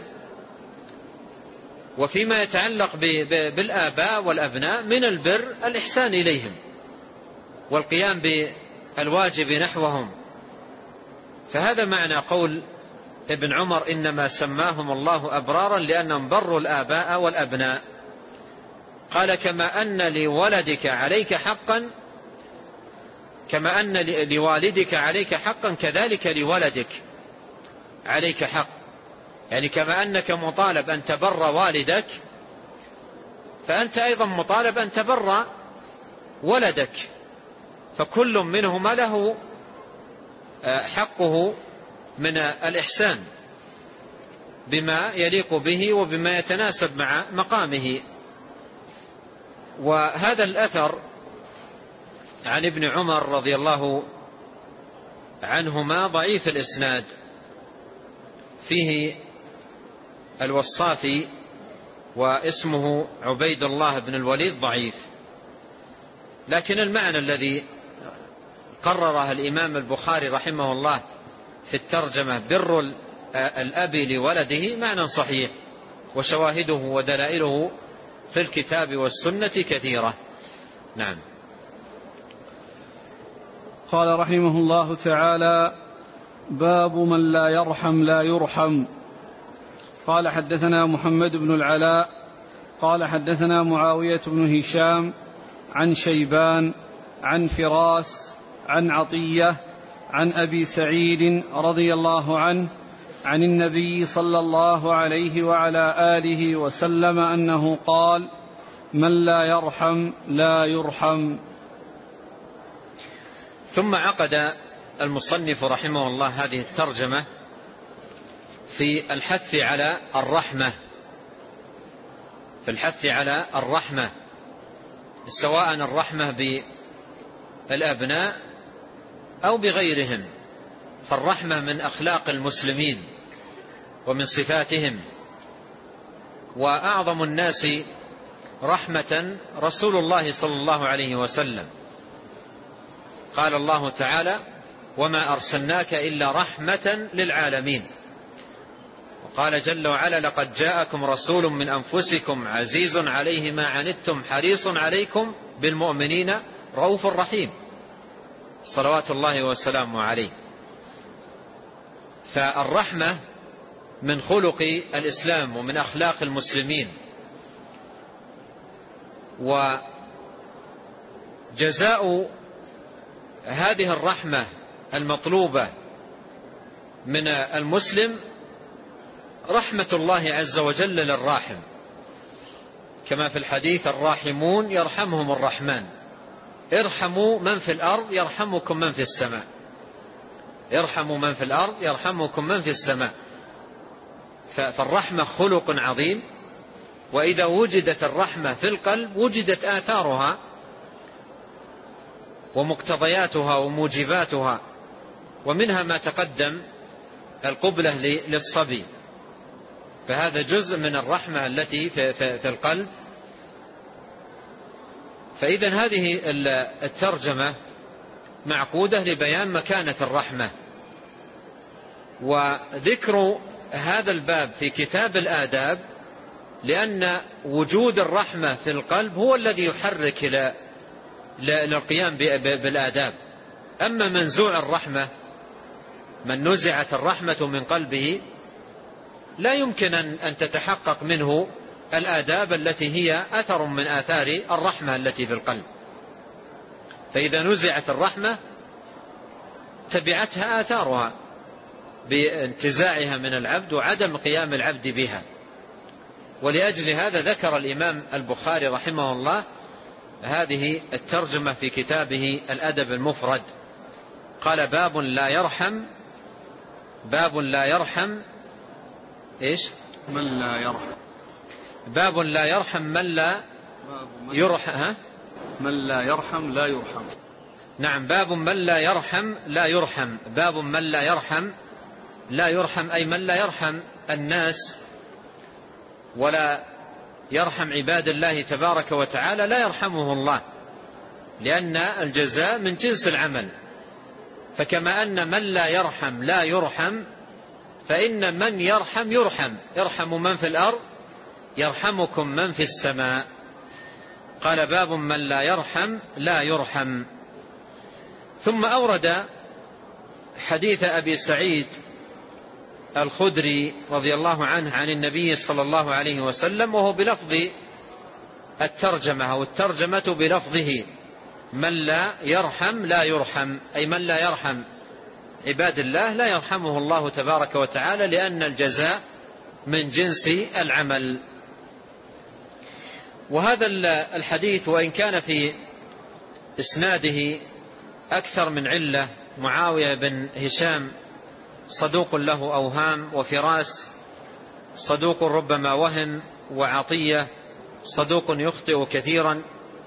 وفيما يتعلق بالآباء والأبناء من البر الإحسان إليهم والقيام بالواجب نحوهم. فهذا معنى قول ابن عمر: إنما سماهم الله أبرارا لأنهم بروا الآباء والأبناء. قال: كما أن لولدك عليك حقا كما أن لوالدك عليك حقا كذلك لولدك عليك حق. يعني كما أنك مطالب أن تبر والدك، فأنت أيضا مطالب أن تبر ولدك، فكل منهما له حقه من الإحسان بما يليق به وبما يتناسب مع مقامه. وهذا الأثر عن ابن عمر رضي الله عنهما ضعيف الإسناد، فيه الوصافي واسمه عبيد الله بن الوليد ضعيف، لكن المعنى الذي قرره الإمام البخاري رحمه الله في الترجمة بر الأب لولده معنى صحيح، وشواهده ودلائله في الكتاب والسنة كثيرة. نعم. قال رحمه الله تعالى: باب من لا يرحم لا يرحم. قال حدثنا محمد بن العلاء قال حدثنا معاوية بن هشام عن شيبان عن فراس عن عطية عن أبي سعيد رضي الله عنه عن النبي صلى الله عليه وعلى آله وسلم أنه قال: من لا يرحم لا يرحم. ثم عقد المصنف رحمه الله هذه الترجمة في الحث على الرحمة، في الحث على الرحمة سواء الرحمة بالأبناء أو بغيرهم، فالرحمة من أخلاق المسلمين ومن صفاتهم، وأعظم الناس رحمة رسول الله صلى الله عليه وسلم. قال الله تعالى: وما أرسلناك إلا رحمة للعالمين. وقال جل وعلا: لقد جاءكم رسول من أنفسكم عزيز عليه ما عنتم حريص عليكم بالمؤمنين رؤوف رحيم، صلوات الله وسلامه عليه. فالرحمة من خلق الإسلام ومن أخلاق المسلمين، وجزاء هذه الرحمة المطلوبة من المسلم رحمة الله عز وجل للراحم، كما في الحديث: الراحمون يرحمهم الرحمن، ارحموا من في الأرض يرحمكم من في السماء، ارحموا من في الأرض يرحمكم من في السماء. فالرحمة خلق عظيم، وإذا وجدت الرحمة في القلب وجدت آثارها ومقتضياتها وموجباتها، ومنها ما تقدم القبلة للصبي، فهذا جزء من الرحمة التي في القلب. فإذا هذه الترجمة معقودة لبيان مكانة الرحمة، وذكر هذا الباب في كتاب الآداب لأن وجود الرحمة في القلب هو الذي يحرك إلى للقيام بالآداب. أما منزوع الرحمة، من نزعت الرحمة من قلبه، لا يمكن أن تتحقق منه الآداب التي هي أثر من آثار الرحمة التي في القلب. فإذا نزعت الرحمة تبعتها آثارها بانتزاعها من العبد وعدم قيام العبد بها. ولأجل هذا ذكر الإمام البخاري رحمه الله هذه الترجمة في كتابه الأدب المفرد. قال: باب لا يرحم، باب لا يرحم إيش؟ من لا يرحم، باب لا يرحم من لا يرحم، ها؟ من لا يرحم لا يرحم. نعم، باب من لا يرحم لا يرحم. باب من لا يرحم لا يرحم، أي من لا يرحم الناس ولا يرحم عباد الله تبارك وتعالى لا يرحمه الله، لأن الجزاء من جنس العمل. فكما أن من لا يرحم لا يرحم، فإن من يرحم يرحم. ارحموا من في الأرض يرحمكم من في السماء. قال: باب من لا يرحم لا يرحم. ثم أورد حديث أبي سعيد الخدري رضي الله عنه عن النبي صلى الله عليه وسلم، وهو بلفظ الترجمة، أو الترجمة بلفظه: من لا يرحم لا يرحم، أي من لا يرحم عباد الله لا يرحمه الله تبارك وتعالى، لأن الجزاء من جنس العمل. وهذا الحديث وإن كان في إسناده أكثر من علة، معاوية بن هشام صدوق له أوهام، وفراس صدوق ربما وهم، وعطية صدوق يخطئ كثيرا،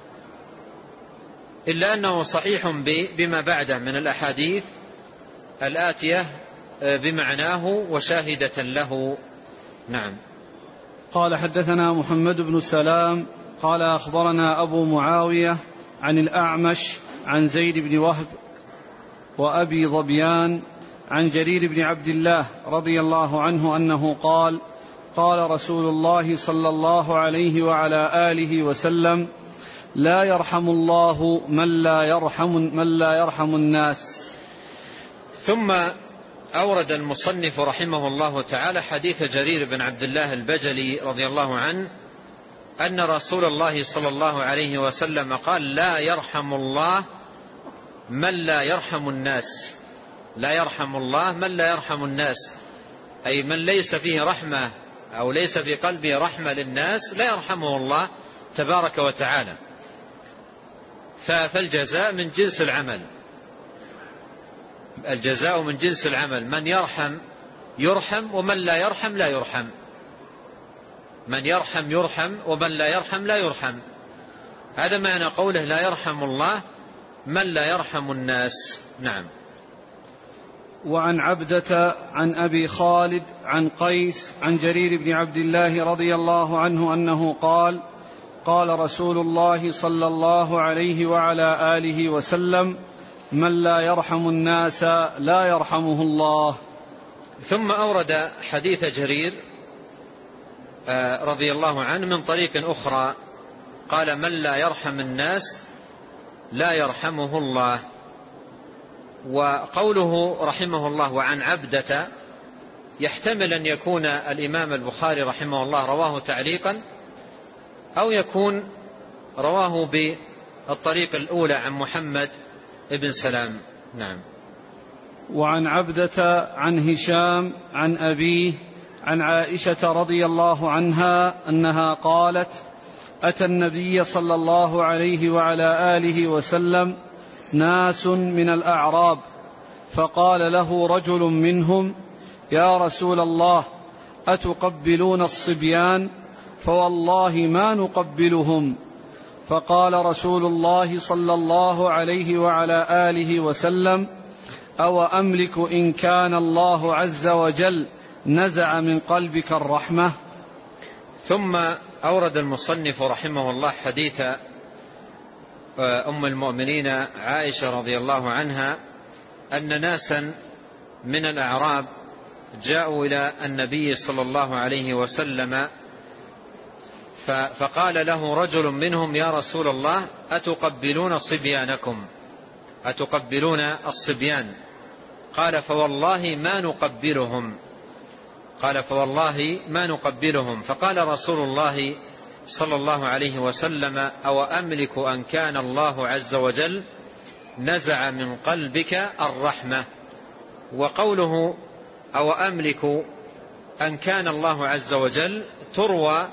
إلا أنه صحيح بما بعده من الأحاديث الآتية بمعناه وشاهدة له. نعم. قال حدثنا محمد بن سلام قال أخبرنا أبو معاوية عن الأعمش عن زيد بن وهب وأبي ظبيان عن جرير بن عبد الله رضي الله عنه أنه قال قال رسول الله صلى الله عليه وعلى آله وسلم لا يرحم الله من لا يرحم, من لا يرحم الناس. ثم أورد المصنف رحمه الله تعالى حديث جرير بن عبد الله البجلي رضي الله عنه أن رسول الله صلى الله عليه وسلم قال لا يرحم الله من لا يرحم الناس. لا يرحم الله من لا يرحم الناس، أي من ليس فيه رحمة أو ليس في قلبه رحمة للناس لا يرحمه الله تبارك وتعالى. فالجزاء من جنس العمل، الجزاء من جنس العمل، من يرحم يرحم ومن لا يرحم لا يرحم، من يرحم يرحم ومن لا يرحم لا يرحم. هذا معنى قوله لا يرحم الله من لا يرحم الناس. نعم. وعن عبدة عن أبي خالد عن قيس عن جرير بن عبد الله رضي الله عنه أنه قال قال رسول الله صلى الله عليه وعلى آله وسلم من لا يرحم الناس لا يرحمه الله. ثم أورد حديث جرير رضي الله عنه من طريق أخرى قال من لا يرحم الناس لا يرحمه الله. وقوله رحمه الله وعن عبدة يحتمل أن يكون الإمام البخاري رحمه الله رواه تعليقا، أو يكون رواه بالطريق الأولى عن محمد ابن سلام. نعم. وعن عبدة عن هشام عن أبيه عن عائشة رضي الله عنها أنها قالت أتى النبي صلى الله عليه وعلى آله وسلم ناس من الأعراب فقال له رجل منهم يا رسول الله أتقبلون الصبيان؟ فوالله ما نقبلهم. فقال رسول الله صلى الله عليه وعلى آله وسلم أو أملك إن كان الله عز وجل نزع من قلبك الرحمة. ثم أورد المصنف رحمه الله حديث أم المؤمنين عائشة رضي الله عنها أن ناسا من الأعراب جاءوا إلى النبي صلى الله عليه وسلم فقال له رجل منهم يا رسول الله أتقبلون صبيانكم؟ أتقبلون الصبيان؟ قال فوالله ما نقبلهم. قال فوالله ما نقبلهم. فقال رسول الله صلى الله عليه وسلم أو أملك أن كان الله عز وجل نزع من قلبك الرحمة. وقوله أو أملك أن كان الله عز وجل تروى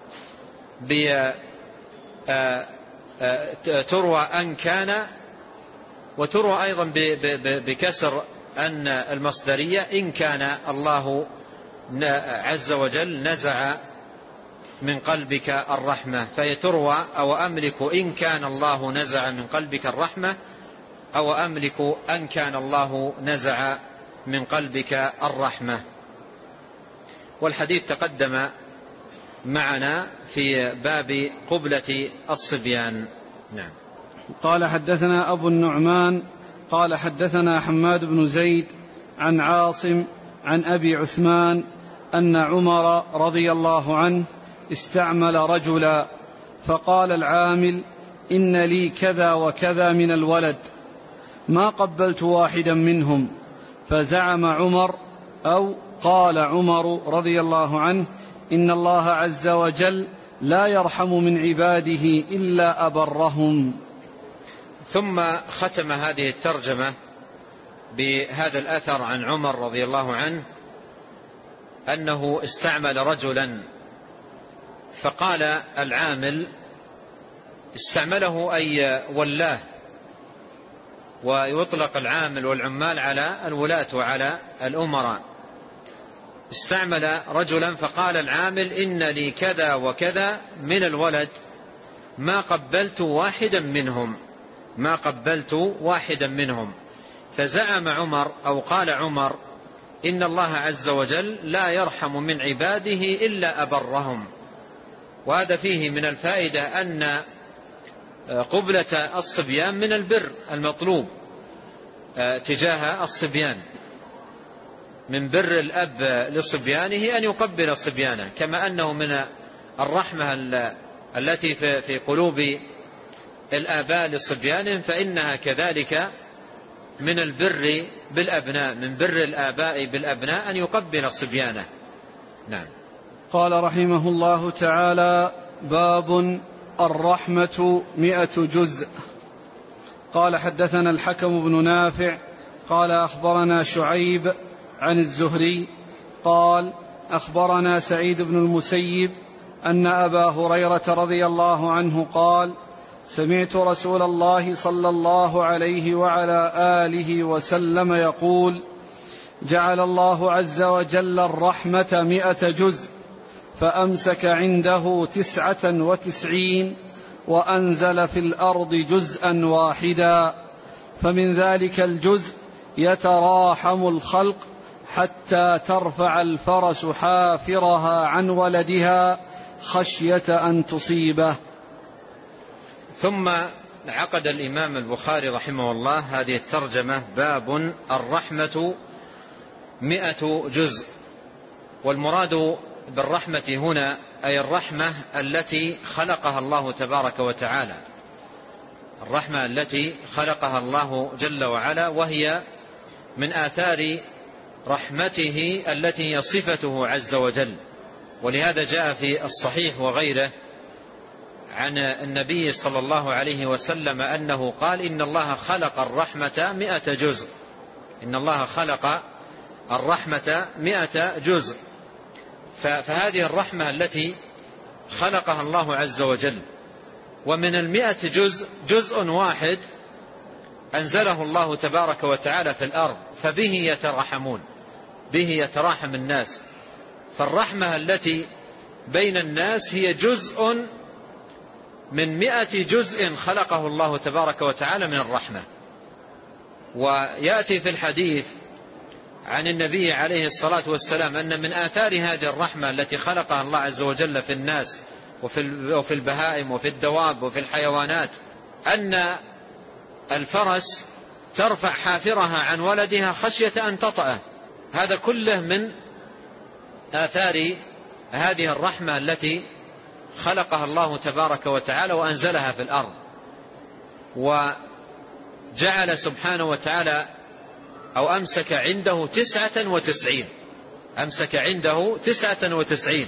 تروى أن كان، وتروى أيضا بكسر أن المصدرية إن كان الله عز وجل نزع من قلبك الرحمة، فهي تروى أو أملك إن كان الله نزع من قلبك الرحمة أو أملك أن كان الله نزع من قلبك الرحمة. والحديث تقدم معنا في باب قبلة الصبيان. نعم. قال حدثنا أبو النعمان قال حدثنا حماد بن زيد عن عاصم عن أبي عثمان أن عمر رضي الله عنه استعمل رجلا فقال العامل إن لي كذا وكذا من الولد ما قبلت واحدا منهم. فزعم عمر أو قال عمر رضي الله عنه إن الله عز وجل لا يرحم من عباده إلا أبرهم. ثم ختم هذه الترجمة بهذا الأثر عن عمر رضي الله عنه أنه استعمل رجلا فقال العامل استعمله أي ولاه، ويطلق العامل والعمال على الولاة وعلى الأمراء. استعمل رجلا فقال العامل إن لي كذا وكذا من الولد ما قبلت واحدا منهم ما قبلت واحدا منهم فزعم عمر أو قال عمر إن الله عز وجل لا يرحم من عباده إلا أبرهم. وهذا فيه من الفائدة أن قبلة الصبيان من البر المطلوب تجاه الصبيان، من بر الأب لصبيانه أن يقبل صبيانه، كما أنه من الرحمة التي في قلوب الآباء لصبيانهم فإنها كذلك من البر بالأبناء، من بر الآباء بالأبناء أن يقبل صبيانه. نعم. قال رحمه الله تعالى: باب الرحمة مئة جزء. قال حدثنا الحكم بن نافع قال أخبرنا شعيب عن الزهري قال أخبرنا سعيد بن المسيب أن أبا هريرة رضي الله عنه قال: سمعت رسول الله صلى الله عليه وعلى آله وسلم يقول: جعل الله عز وجل الرحمة مئة جزء، فأمسك عنده تسعة وتسعين، وأنزل في الأرض جزءا واحدا، فمن ذلك الجزء يتراحم الخلق حتى ترفع الفرس حافرها عن ولدها خشية أن تصيبه. ثم عقد الإمام البخاري رحمه الله هذه الترجمة: باب الرحمة مئة جزء. والمراد بالرحمة هنا أي الرحمة التي خلقها الله تبارك وتعالى، الرحمة التي خلقها الله جل وعلا، وهي من آثار رحمته التي هي صفته عز وجل. ولهذا جاء في الصحيح وغيره عن النبي صلى الله عليه وسلم أنه قال: إن الله خلق الرحمة مئة جزء، إن الله خلق الرحمة مئة جزء. فهذه الرحمة التي خلقها الله عز وجل، ومن المئة جزء جزء واحد أنزله الله تبارك وتعالى في الأرض، فبه يترحمون، به يتراحم الناس. فالرحمة التي بين الناس هي جزء من مئة جزء خلقه الله تبارك وتعالى من الرحمة. ويأتي في الحديث عن النبي عليه الصلاة والسلام أن من آثار هذه الرحمة التي خلقها الله عز وجل في الناس وفي البهائم وفي الدواب وفي الحيوانات أن الفرس ترفع حافرها عن ولدها خشية أن تطأه. هذا كله من آثار هذه الرحمة التي خلقها الله تبارك وتعالى وأنزلها في الأرض. وجعل سبحانه وتعالى أو أمسك عنده تسعة وتسعين، أمسك عنده تسعة وتسعين.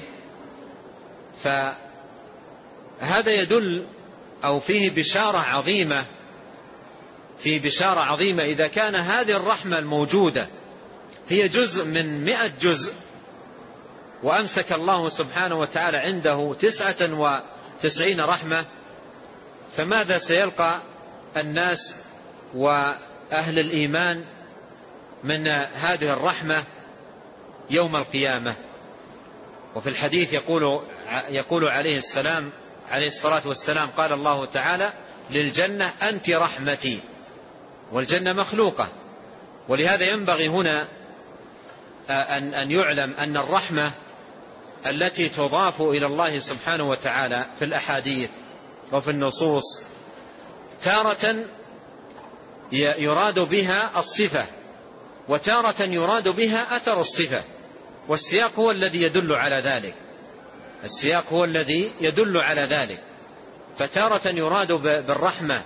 فهذا يدل أو فيه بشارة عظيمة، فيه بشارة عظيمة إذا كان هذه الرحمة الموجودة هي جزء من مئة جزء، وأمسك الله سبحانه وتعالى عنده تسعة وتسعين رحمة، فماذا سيلقى الناس وأهل الإيمان من هذه الرحمة يوم القيامة؟ وفي الحديث يقول, يقول عليه السلام عليه الصلاة والسلام: قال الله تعالى للجنة: أنت رحمتي. والجنة مخلوقة، ولهذا ينبغي هنا أن يعلم أن الرحمة التي تضاف إلى الله سبحانه وتعالى في الأحاديث وفي النصوص تارة يراد بها الصفة، وتارة يراد بها أثر الصفة، والسياق هو الذي يدل على ذلك، السياق هو الذي يدل على ذلك. فتارة يراد بالرحمة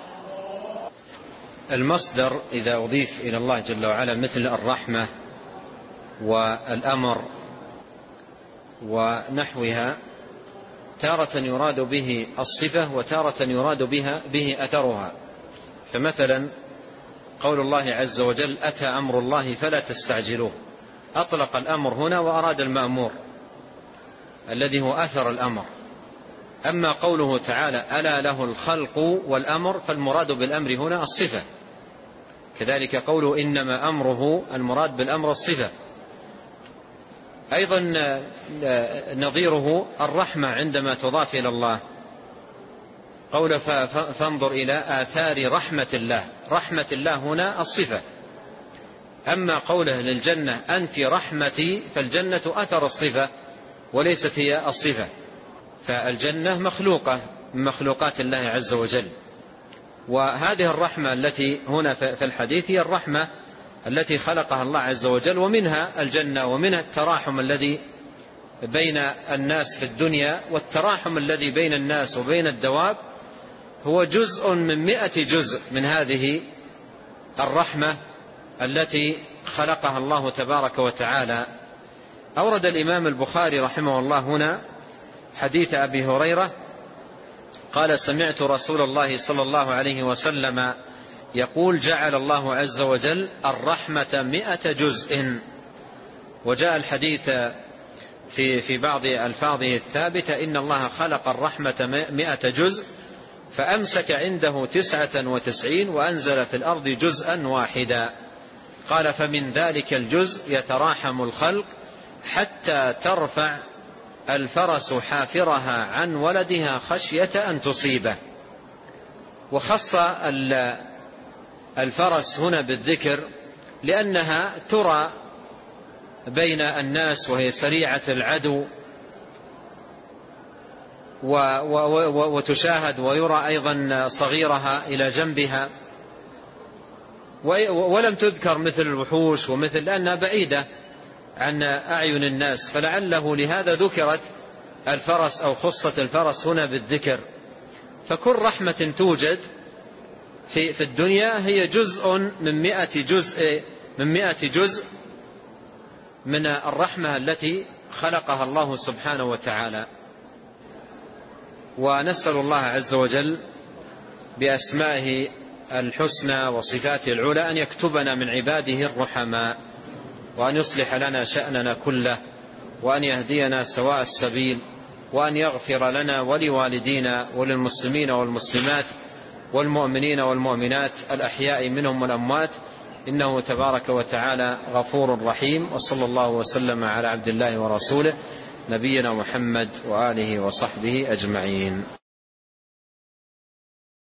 المصدر إذا أضيف إلى الله جل وعلا، مثل الرحمة والأمر ونحوها، تارة يراد به الصفة وتارة يراد بها به أثرها. فمثلا قول الله عز وجل: أتى أمر الله فلا تستعجلوه، أطلق الأمر هنا وأراد المأمور الذي هو أثر الأمر. أما قوله تعالى ألا له الخلق والأمر فالمراد بالأمر هنا الصفة، كذلك قوله إنما أمره المراد بالأمر الصفة. أيضا نظيره الرحمة عندما تضاف إلى الله، قول فانظر إلى آثار رحمة الله، رحمة الله هنا الصفة. أما قوله للجنة أنت رحمتي فالجنة أثر الصفة وليست هي الصفة، فالجنة مخلوقة من مخلوقات الله عز وجل. وهذه الرحمة التي هنا في الحديث هي الرحمة التي خلقها الله عز وجل، ومنها الجنة ومنها التراحم الذي بين الناس في الدنيا، والتراحم الذي بين الناس وبين الدواب هو جزء من مئة جزء من هذه الرحمة التي خلقها الله تبارك وتعالى. أورد الإمام البخاري رحمه الله هنا حديث أبي هريرة قال سمعت رسول الله صلى الله عليه وسلم يقول جعل الله عز وجل الرحمة مئة جزء. وجاء الحديث في في بعض ألفاظه الثابتة إن الله خلق الرحمة مئة جزء فأمسك عنده تسعة وتسعين وأنزل في الأرض جزءا واحدا. قال فمن ذلك الجزء يتراحم الخلق حتى ترفع الفرس حافرها عن ولدها خشية أن تصيبه. وخص الفرس هنا بالذكر لأنها ترى بين الناس وهي سريعة العدو، وتشاهد ويرى أيضا صغيرها إلى جنبها، ولم تذكر مثل الوحوش ومثل لأنها بعيدة عن أعين الناس، فلعله لهذا ذكرت الفرس أو خصت الفرس هنا بالذكر. فكل رحمة توجد في في الدنيا هي جزء من مئة جزء من مئة جزء من الرحمة التي خلقها الله سبحانه وتعالى. ونسأل الله عز وجل بأسمائه الحسنى وصفاته العلى أن يكتبنا من عباده الرحماء، وأن يصلح لنا شأننا كله، وأن يهدينا سواء السبيل، وأن يغفر لنا ولوالدينا وللمسلمين والمسلمات والمؤمنين والمؤمنات الأحياء منهم والأموات، إنه تبارك وتعالى غفور رحيم. وصلى الله وسلم على عبد الله ورسوله نبينا محمد وآله وصحبه أجمعين.